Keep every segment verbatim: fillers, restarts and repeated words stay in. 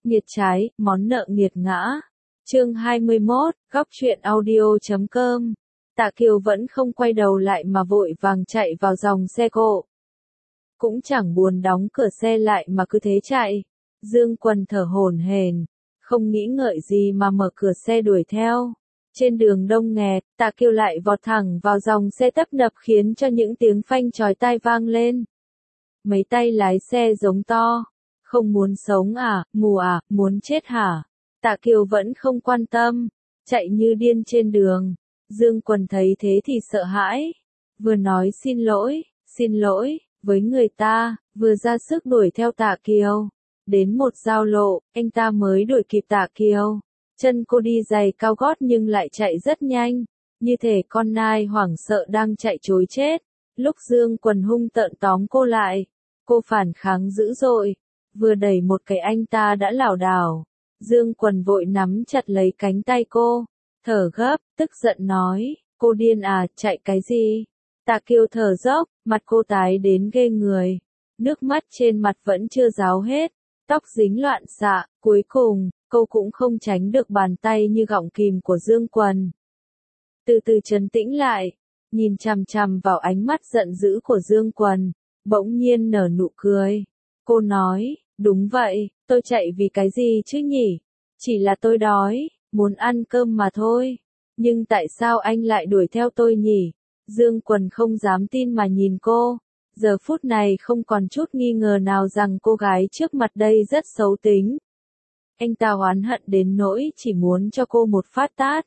Nghiệt trái, món nợ nghiệt ngã. Chương hai mươi mốt, góc truyện audio chấm com. Tạ Kiều vẫn không quay đầu lại mà vội vàng chạy vào dòng xe cộ. Cũng chẳng buồn đóng cửa xe lại mà cứ thế chạy. Dương Quần thở hổn hển, không nghĩ ngợi gì mà mở cửa xe đuổi theo. Trên đường đông nghẹt, Tạ Kiều lại vọt thẳng vào dòng xe tấp nập khiến cho những tiếng phanh chói tai vang lên. Mấy tay lái xe giống to. Không muốn sống à, mù à, muốn chết hả? Tạ Kiều vẫn không quan tâm, chạy như điên trên đường. Dương Quần thấy thế thì sợ hãi. Vừa nói xin lỗi, xin lỗi, với người ta, vừa ra sức đuổi theo Tạ Kiều. Đến một giao lộ, anh ta mới đuổi kịp Tạ Kiều. Chân cô đi giày cao gót nhưng lại chạy rất nhanh, như thể con nai hoảng sợ đang chạy trối chết. Lúc Dương Quần hung tợn tóm cô lại, cô phản kháng dữ dội. Vừa đẩy một cái anh ta đã lảo đảo. Dương Quần vội nắm chặt lấy cánh tay cô, thở gấp, tức giận nói, cô điên à, chạy cái gì? Tạ Kiều thở dốc, mặt cô tái đến ghê người. Nước mắt trên mặt vẫn chưa ráo hết, tóc dính loạn xạ, cuối cùng, cô cũng không tránh được bàn tay như gọng kìm của Dương Quần. Từ từ trấn tĩnh lại, nhìn chằm chằm vào ánh mắt giận dữ của Dương Quần, bỗng nhiên nở nụ cười. Cô nói, đúng vậy, tôi chạy vì cái gì chứ nhỉ? Chỉ là tôi đói, muốn ăn cơm mà thôi. Nhưng tại sao anh lại đuổi theo tôi nhỉ? Dương Quần không dám tin mà nhìn cô. Giờ phút này không còn chút nghi ngờ nào rằng cô gái trước mặt đây rất xấu tính. Anh ta oán hận đến nỗi chỉ muốn cho cô một phát tát.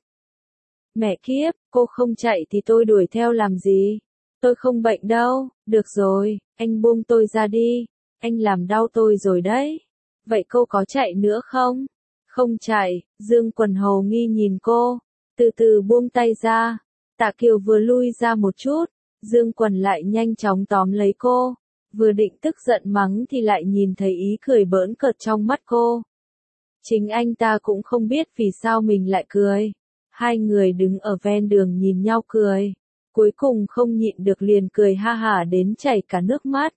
Mẹ kiếp, cô không chạy thì tôi đuổi theo làm gì? Tôi không bệnh đâu, được rồi, anh buông tôi ra đi. Anh làm đau tôi rồi đấy. Vậy cô có chạy nữa không? Không chạy, Dương Quần hầu nghi nhìn cô, từ từ buông tay ra. Tạ Kiều vừa lui ra một chút, Dương Quần lại nhanh chóng tóm lấy cô. Vừa định tức giận mắng thì lại nhìn thấy ý cười bỡn cợt trong mắt cô. Chính anh ta cũng không biết vì sao mình lại cười. Hai người đứng ở ven đường nhìn nhau cười. Cuối cùng không nhịn được liền cười ha hả đến chảy cả nước mắt.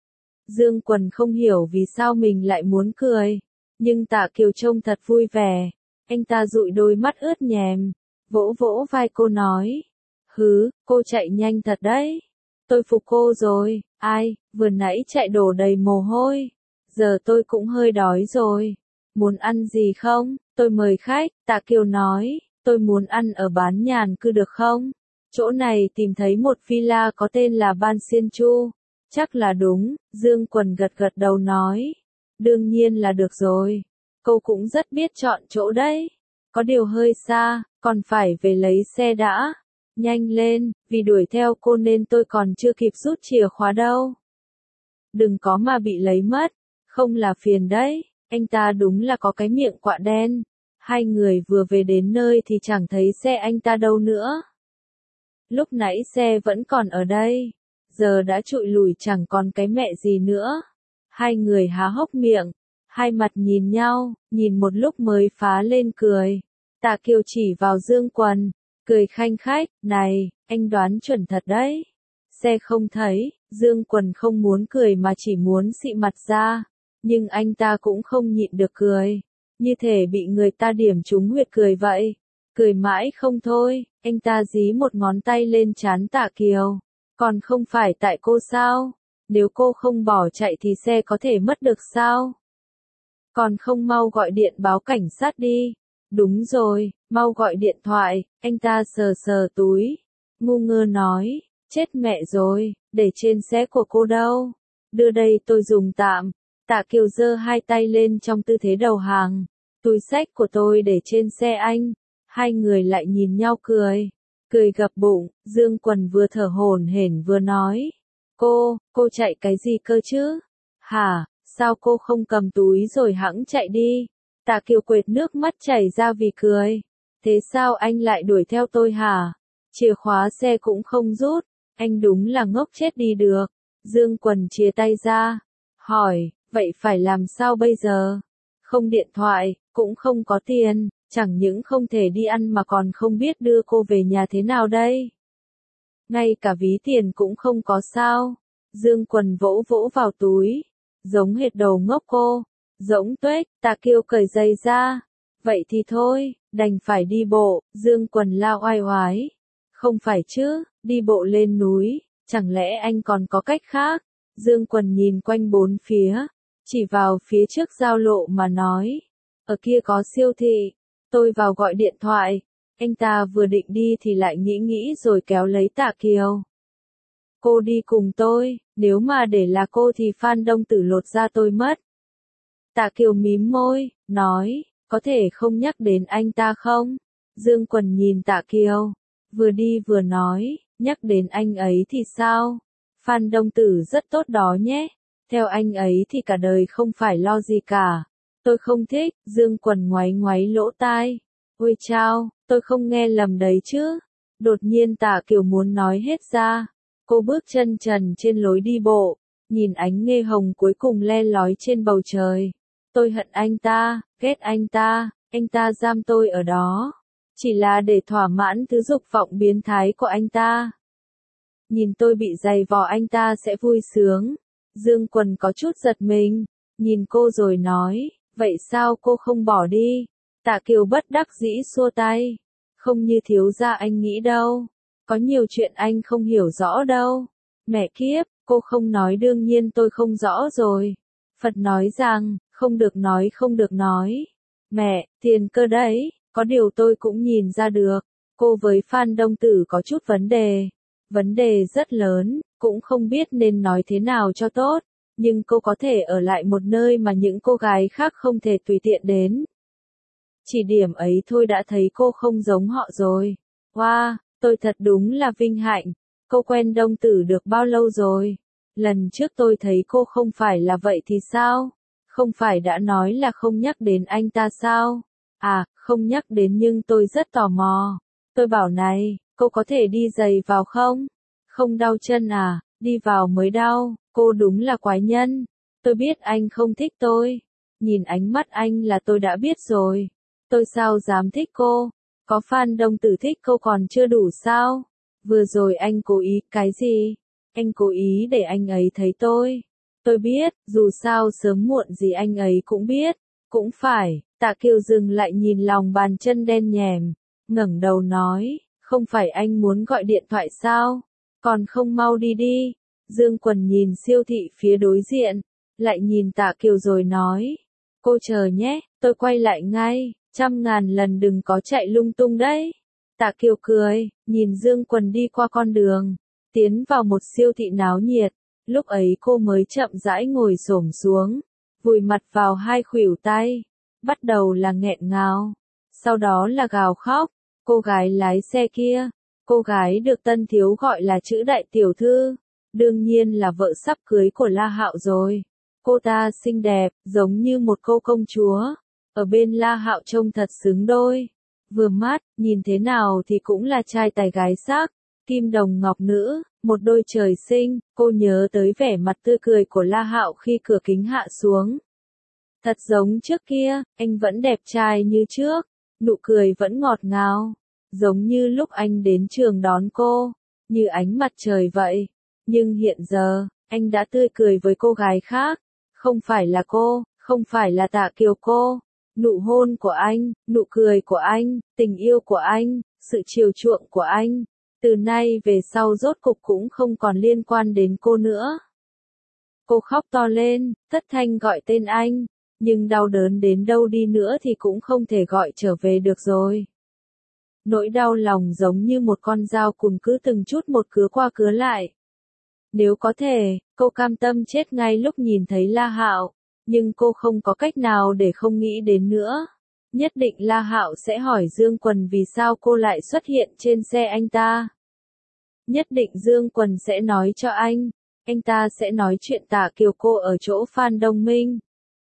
Dương Quần không hiểu vì sao mình lại muốn cười, nhưng Tạ Kiều trông thật vui vẻ. Anh ta dụi đôi mắt ướt nhèm, vỗ vỗ vai cô nói, hứ, cô chạy nhanh thật đấy. Tôi phục cô rồi, ai, vừa nãy chạy đổ đầy mồ hôi. Giờ tôi cũng hơi đói rồi. Muốn ăn gì không? Tôi mời khách. Tạ Kiều nói, tôi muốn ăn ở Bán Nhàn Cư được không? Chỗ này tìm thấy một villa có tên là Ban Xiên Chu. Chắc là đúng, Dương Quần gật gật đầu nói. Đương nhiên là được rồi. Cô cũng rất biết chọn chỗ đấy. Có điều hơi xa, còn phải về lấy xe đã. Nhanh lên, vì đuổi theo cô nên tôi còn chưa kịp rút chìa khóa đâu. Đừng có mà bị lấy mất, không là phiền đấy. Anh ta đúng là có cái miệng quạ đen. Hai người vừa về đến nơi thì chẳng thấy xe anh ta đâu nữa. Lúc nãy xe vẫn còn ở đây. Giờ đã trụi lùi chẳng còn cái mẹ gì nữa. Hai người há hốc miệng, hai mặt nhìn nhau, nhìn một lúc mới phá lên cười. Tạ Kiều chỉ vào Dương Quần, cười khanh khách, này, anh đoán chuẩn thật đấy. Xe không thấy, Dương Quần không muốn cười mà chỉ muốn xị mặt ra, nhưng anh ta cũng không nhịn được cười, như thể bị người ta điểm trúng huyệt cười vậy. Cười mãi không thôi, anh ta dí một ngón tay lên trán Tạ Kiều. Còn không phải tại cô sao? Nếu cô không bỏ chạy thì xe có thể mất được sao? Còn không mau gọi điện báo cảnh sát đi. Đúng rồi, mau gọi điện thoại. Anh ta sờ sờ túi, ngu ngơ nói, chết mẹ rồi, để trên xe của cô đâu? Đưa đây tôi dùng tạm. Tạ Kiều giơ hai tay lên trong tư thế đầu hàng. Túi xách của tôi để trên xe anh. Hai người lại nhìn nhau cười. Cười gập bụng, Dương Quần vừa thở hổn hển vừa nói. Cô, cô chạy cái gì cơ chứ? Hả, sao cô không cầm túi rồi hẵng chạy đi? Tạ Kiều quệt nước mắt chảy ra vì cười. Thế sao anh lại đuổi theo tôi hả? Chìa khóa xe cũng không rút. Anh đúng là ngốc chết đi được. Dương Quần chia tay ra. Hỏi, vậy phải làm sao bây giờ? Không điện thoại, cũng không có tiền. Chẳng những không thể đi ăn mà còn không biết đưa cô về nhà thế nào đây. Ngay cả ví tiền cũng không có sao. Dương Quần vỗ vỗ vào túi. Giống hệt đầu ngốc cô. Rỗng tuếch, Tạ Kiều cởi giày ra. Vậy thì thôi, đành phải đi bộ, Dương Quần lao oai oái. Không phải chứ, đi bộ lên núi, chẳng lẽ anh còn có cách khác? Dương Quần nhìn quanh bốn phía, chỉ vào phía trước giao lộ mà nói. Ở kia có siêu thị, tôi vào gọi điện thoại. Anh ta vừa định đi thì lại nghĩ nghĩ rồi kéo lấy Tạ Kiều. Cô đi cùng tôi, nếu mà để là cô thì Phan Đông Tử lột da tôi mất. Tạ Kiều mím môi, nói, có thể không nhắc đến anh ta không? Dương Quần nhìn Tạ Kiều, vừa đi vừa nói, nhắc đến anh ấy thì sao? Phan Đông Tử rất tốt đó nhé, theo anh ấy thì cả đời không phải lo gì cả. Tôi không thích, Dương Quần ngoáy ngoáy lỗ tai. Ôi chao, tôi không nghe lầm đấy chứ. Đột nhiên Tạ Kiều muốn nói hết ra. Cô bước chân trần trên lối đi bộ, nhìn ánh nghe hồng cuối cùng le lói trên bầu trời. Tôi hận anh ta, ghét anh ta, anh ta giam tôi ở đó. Chỉ là để thỏa mãn thứ dục vọng biến thái của anh ta. Nhìn tôi bị giày vò anh ta sẽ vui sướng. Dương Quần có chút giật mình, nhìn cô rồi nói, vậy sao cô không bỏ đi? Tạ Kiều bất đắc dĩ xua tay. Không như thiếu gia anh nghĩ đâu. Có nhiều chuyện anh không hiểu rõ đâu. Mẹ kiếp, cô không nói đương nhiên tôi không rõ rồi. Phật nói rằng, không được nói không được nói. Mẹ, tiền cơ đấy, có điều tôi cũng nhìn ra được. Cô với Phan Đông Tử có chút vấn đề. Vấn đề rất lớn, cũng không biết nên nói thế nào cho tốt. Nhưng cô có thể ở lại một nơi mà những cô gái khác không thể tùy tiện đến. Chỉ điểm ấy thôi đã thấy cô không giống họ rồi. Wow, tôi thật đúng là vinh hạnh. Cô quen Đông Tử được bao lâu rồi? Lần trước tôi thấy cô không phải là vậy thì sao? Không phải đã nói là không nhắc đến anh ta sao? À, không nhắc đến nhưng tôi rất tò mò. Tôi bảo này, cô có thể đi giày vào không? Không đau chân à? Đi vào mới đau. Cô đúng là quái nhân. Tôi biết anh không thích tôi. Nhìn ánh mắt anh là tôi đã biết rồi. Tôi sao dám thích cô? Có Phan Đông Tử thích cô còn chưa đủ sao? Vừa rồi anh cố ý, cái gì? Anh cố ý để anh ấy thấy tôi. Tôi biết, dù sao sớm muộn gì anh ấy cũng biết. Cũng phải, Tạ Kiều dừng lại nhìn lòng bàn chân đen nhèm. Ngẩng đầu nói, không phải anh muốn gọi điện thoại sao? Còn không mau đi đi. Dương Quần nhìn siêu thị phía đối diện. Lại nhìn Tạ Kiều rồi nói. Cô chờ nhé, tôi quay lại ngay. Trăm ngàn lần đừng có chạy lung tung đấy. Tạ Kiều cười, nhìn Dương Quần đi qua con đường, tiến vào một siêu thị náo nhiệt. Lúc ấy cô mới chậm rãi ngồi xổm xuống, vùi mặt vào hai khuỷu tay. Bắt đầu là nghẹn ngào, sau đó là gào khóc. Cô gái lái xe kia, cô gái được Tân Thiếu gọi là chữ đại tiểu thư, đương nhiên là vợ sắp cưới của La Hạo rồi. Cô ta xinh đẹp, giống như một cô công chúa. Ở bên La Hạo trông thật xứng đôi. Vừa mắt, nhìn thế nào thì cũng là trai tài gái sắc. Kim đồng ngọc nữ, một đôi trời sinh. Cô nhớ tới vẻ mặt tươi cười của La Hạo khi cửa kính hạ xuống. Thật giống trước kia, anh vẫn đẹp trai như trước. Nụ cười vẫn ngọt ngào. Giống như lúc anh đến trường đón cô. Như ánh mặt trời vậy. Nhưng hiện giờ, anh đã tươi cười với cô gái khác. Không phải là cô, không phải là Tạ Kiều cô. Nụ hôn của anh, nụ cười của anh, tình yêu của anh, sự chiều chuộng của anh, từ nay về sau rốt cục cũng không còn liên quan đến cô nữa. Cô khóc to lên, thất thanh gọi tên anh, nhưng đau đớn đến đâu đi nữa thì cũng không thể gọi trở về được rồi. Nỗi đau lòng giống như một con dao cùn cứ từng chút một cứa qua cứa lại. Nếu có thể, cô cam tâm chết ngay lúc nhìn thấy La Hạo. Nhưng cô không có cách nào để không nghĩ đến nữa. Nhất định La Hạo sẽ hỏi Dương Quần vì sao cô lại xuất hiện trên xe anh ta. Nhất định Dương Quần sẽ nói cho anh. Anh ta sẽ nói chuyện Tạ Kiều cô ở chỗ Phan Đông Minh.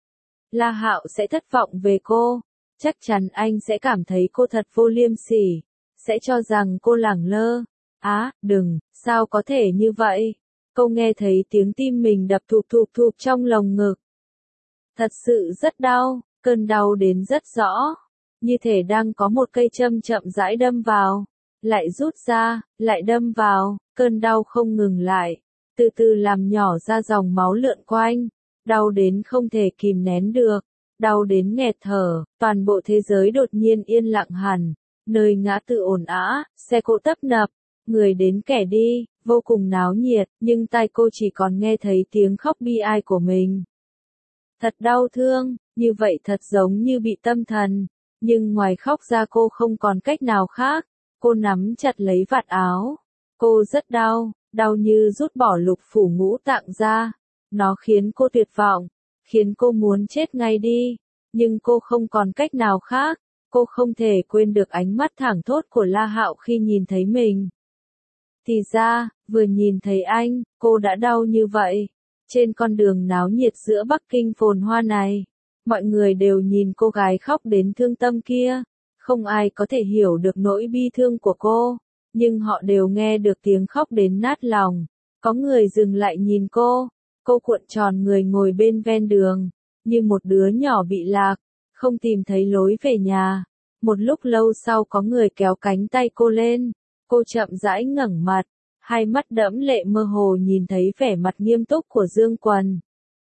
La Hạo sẽ thất vọng về cô. Chắc chắn anh sẽ cảm thấy cô thật vô liêm sỉ. Sẽ cho rằng cô lẳng lơ. Á, đừng, sao có thể như vậy? Cô nghe thấy tiếng tim mình đập thụp thụp thụp trong lồng ngực. Thật sự rất đau, cơn đau đến rất rõ. Như thể đang có một cây châm chậm rãi đâm vào. Lại rút ra, lại đâm vào, cơn đau không ngừng lại. Từ từ làm nhỏ ra dòng máu lượn quanh. đau đến không thể kìm nén được, đau đến nghẹt thở, toàn bộ thế giới đột nhiên yên lặng hẳn, nơi ngã tư ồn ào, xe cộ tấp nập, người đến kẻ đi, vô cùng náo nhiệt, nhưng tai cô chỉ còn nghe thấy tiếng khóc bi ai của mình. Thật đau thương, như vậy thật giống như bị tâm thần, nhưng ngoài khóc ra cô không còn cách nào khác, cô nắm chặt lấy vạt áo, cô rất đau, đau như rút bỏ lục phủ ngũ tạng ra, nó khiến cô tuyệt vọng, khiến cô muốn chết ngay đi, nhưng cô không còn cách nào khác, cô không thể quên được ánh mắt thẳng thốt của La Hạo khi nhìn thấy mình. Thì ra, vừa nhìn thấy anh, cô đã đau như vậy. Trên con đường náo nhiệt giữa Bắc Kinh phồn hoa này, mọi người đều nhìn cô gái khóc đến thương tâm kia, không ai có thể hiểu được nỗi bi thương của cô, nhưng họ đều nghe được tiếng khóc đến nát lòng. Có người dừng lại nhìn cô, cô cuộn tròn người ngồi bên ven đường, như một đứa nhỏ bị lạc, không tìm thấy lối về nhà. Một lúc lâu sau có người kéo cánh tay cô lên, cô chậm rãi ngẩng mặt, hai mắt đẫm lệ mơ hồ nhìn thấy vẻ mặt nghiêm túc của Dương Quần.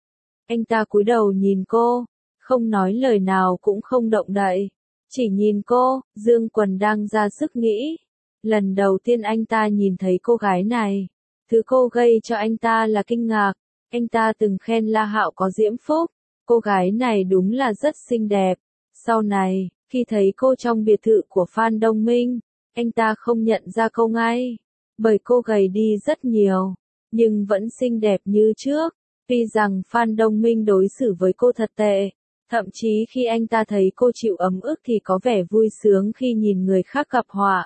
Anh ta cúi đầu nhìn cô, không nói lời nào cũng không động đậy, chỉ nhìn cô. Dương Quần đang ra sức nghĩ. Lần đầu tiên anh ta nhìn thấy cô gái này, thứ cô gây cho anh ta là kinh ngạc. Anh ta từng khen La Hạo có diễm phúc, cô gái này đúng là rất xinh đẹp. Sau này, khi thấy cô trong biệt thự của Phan Đông Minh, anh ta không nhận ra cô ngay, bởi cô gầy đi rất nhiều, nhưng vẫn xinh đẹp như trước. Tuy rằng Phan Đông Minh đối xử với cô thật tệ, thậm chí khi anh ta thấy cô chịu ấm ức thì có vẻ vui sướng khi nhìn người khác gặp họa.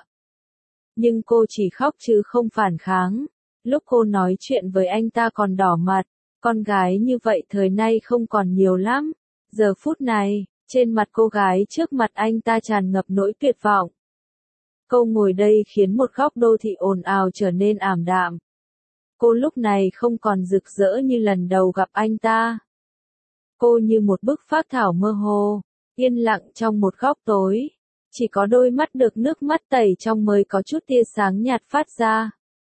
Nhưng cô chỉ khóc chứ không phản kháng. Lúc cô nói chuyện với anh ta còn đỏ mặt, con gái như vậy thời nay không còn nhiều lắm. Giờ phút này, trên mặt cô gái trước mặt anh ta tràn ngập nỗi tuyệt vọng. Cô ngồi đây khiến một góc đô thị ồn ào trở nên ảm đạm. Cô lúc này không còn rực rỡ như lần đầu gặp anh ta. Cô như một bức phác thảo mơ hồ, yên lặng trong một góc tối. Chỉ có đôi mắt được nước mắt tẩy trong mới có chút tia sáng nhạt phát ra.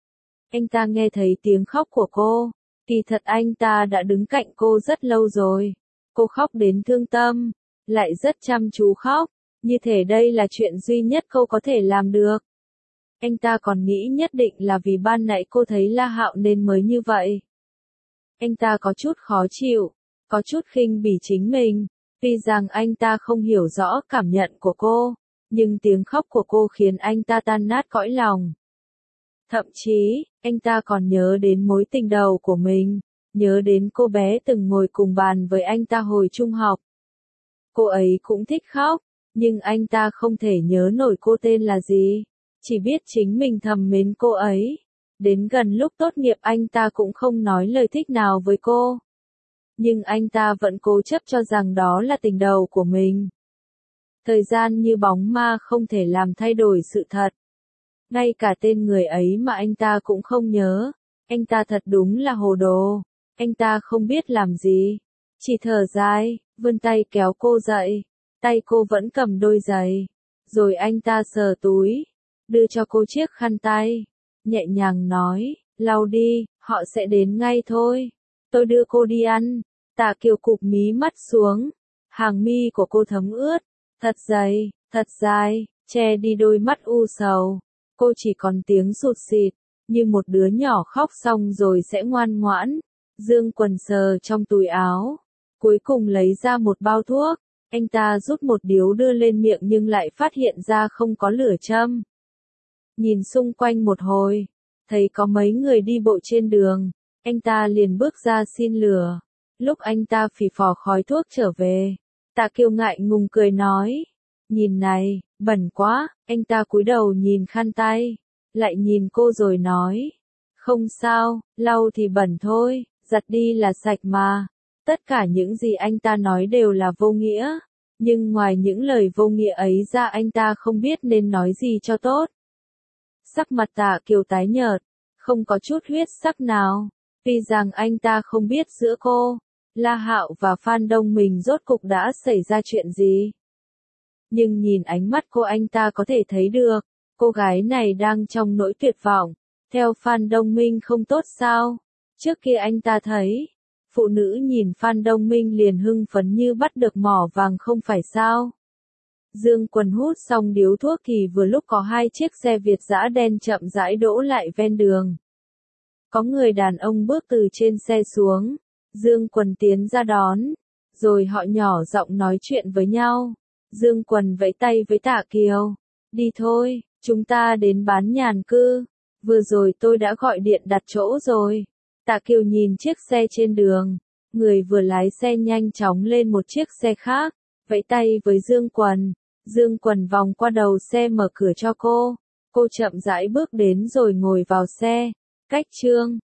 Anh ta nghe thấy tiếng khóc của cô. Kỳ thật anh ta đã đứng cạnh cô rất lâu rồi. Cô khóc đến thương tâm, lại rất chăm chú khóc, như thể đây là chuyện duy nhất cô có thể làm được. Anh ta còn nghĩ nhất định là vì ban nãy cô thấy La Hạo nên mới như vậy. Anh ta có chút khó chịu, có chút khinh bỉ chính mình, tuy rằng anh ta không hiểu rõ cảm nhận của cô, nhưng tiếng khóc của cô khiến anh ta tan nát cõi lòng. Thậm chí, anh ta còn nhớ đến mối tình đầu của mình, nhớ đến cô bé từng ngồi cùng bàn với anh ta hồi trung học. Cô ấy cũng thích khóc, nhưng anh ta không thể nhớ nổi cô tên là gì, chỉ biết chính mình thầm mến cô ấy. Đến gần lúc tốt nghiệp anh ta cũng không nói lời thích nào với cô. Nhưng anh ta vẫn cố chấp cho rằng đó là tình đầu của mình. Thời gian như bóng ma không thể làm thay đổi sự thật. Ngay cả tên người ấy mà anh ta cũng không nhớ. Anh ta thật đúng là hồ đồ. Anh ta không biết làm gì. Chỉ thở dài, vươn tay kéo cô dậy. Tay cô vẫn cầm đôi giày. Rồi anh ta sờ túi, đưa cho cô chiếc khăn tay. Nhẹ nhàng nói, lau đi, họ sẽ đến ngay thôi. Tôi đưa cô đi ăn. Tạ Kiều cụp mí mắt xuống. Hàng mi của cô thấm ướt. Thật dày, thật dài, che đi đôi mắt u sầu. Cô chỉ còn tiếng sụt sịt, như một đứa nhỏ khóc xong rồi sẽ ngoan ngoãn. Dương Quần sờ trong túi áo, cuối cùng lấy ra một bao thuốc. Anh ta rút một điếu đưa lên miệng nhưng lại phát hiện ra không có lửa châm. Nhìn xung quanh một hồi, thấy có mấy người đi bộ trên đường, anh ta liền bước ra xin lửa. Lúc anh ta phì phò khói thuốc trở về, Tạ Kiều ngại ngùng cười nói, nhìn này, bẩn quá. Anh ta cúi đầu nhìn khăn tay, lại nhìn cô rồi nói, không sao, lau thì bẩn thôi, giặt đi là sạch mà. Tất cả những gì anh ta nói đều là vô nghĩa, nhưng ngoài những lời vô nghĩa ấy ra anh ta không biết nên nói gì cho tốt. Sắc mặt Tạ Kiều tái nhợt, không có chút huyết sắc nào, tuy rằng anh ta không biết giữa cô, La Hạo và Phan Đông Minh rốt cục đã xảy ra chuyện gì. Nhưng nhìn ánh mắt cô anh ta có thể thấy được, cô gái này đang trong nỗi tuyệt vọng. Theo Phan Đông Minh không tốt sao? Trước kia anh ta thấy, Phụ nữ nhìn Phan Đông Minh liền hưng phấn như bắt được mỏ vàng không phải sao. Dương Quần hút xong điếu thuốc thì vừa lúc có hai chiếc xe Việt dã đen chậm rãi đỗ lại ven đường. Có người đàn ông bước từ trên xe xuống, Dương Quần tiến ra đón, rồi họ nhỏ giọng nói chuyện với nhau. Dương Quần vẫy tay với Tạ Kiều, đi thôi, chúng ta đến bán nhàn cư, vừa rồi tôi đã gọi điện đặt chỗ rồi. Tạ Kiều nhìn chiếc xe trên đường, người vừa lái xe nhanh chóng lên một chiếc xe khác, vẫy tay với Dương Quần. Dương Quần vòng qua đầu xe mở cửa cho cô, cô chậm rãi bước đến rồi ngồi vào xe. Cách chương